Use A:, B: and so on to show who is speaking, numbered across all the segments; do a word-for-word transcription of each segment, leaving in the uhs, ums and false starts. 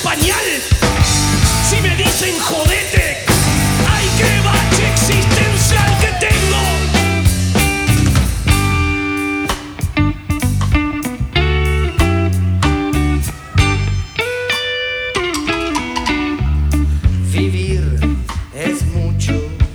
A: pañal. Si me dicen jodete, ay, qué bache existencial que tengo.
B: Vivir es mucho.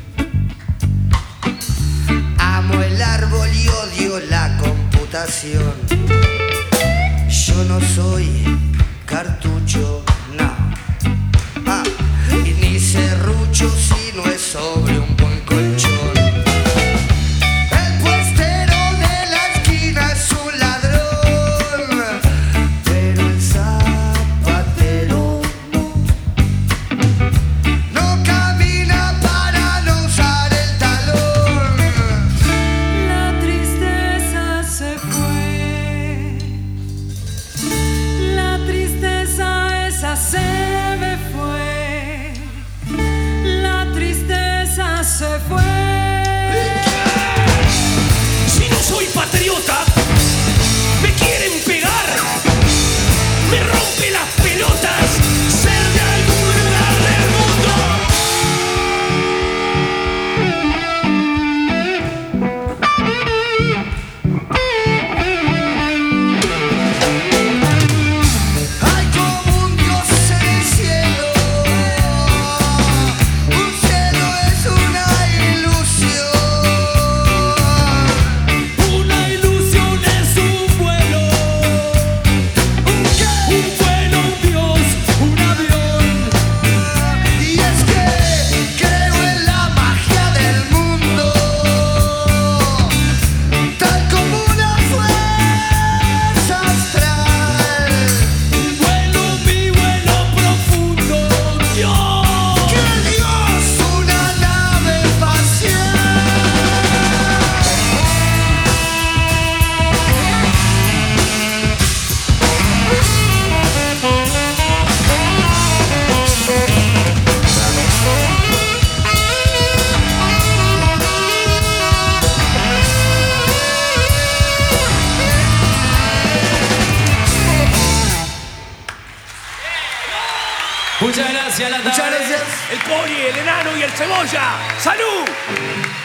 B: Amo el árbol y odio la computación. Yo no soy cartucho, no. Ah, y ni serrucho si no es sobre un buen colchón. El puestero de la esquina es un ladrón, pero el zapatero no camina para no usar el talón.
C: La tristeza se fue. La tristeza esa se me fue. La tristeza se fue.
A: Si no soy patriota, me quieren pegar, me rompe las pelotas ser de algún lugar del mundo.
B: Hay como un dios en el cielo. Un cielo es una ilusión.
A: Una ilusión es un vuelo,
B: ¿Un qué?
A: un vuelo, un dios, un avión.
B: Y es que creo en la magia del mundo, tal como una fuerza astral.
A: Vuelo, mi vuelo profundo, Dios.
B: ¡Que Dios, una nave espacial!
A: Muchas gracias, Lata.
B: Muchas gracias.
A: El Poli, el Enano y el Cebolla. ¡Salud!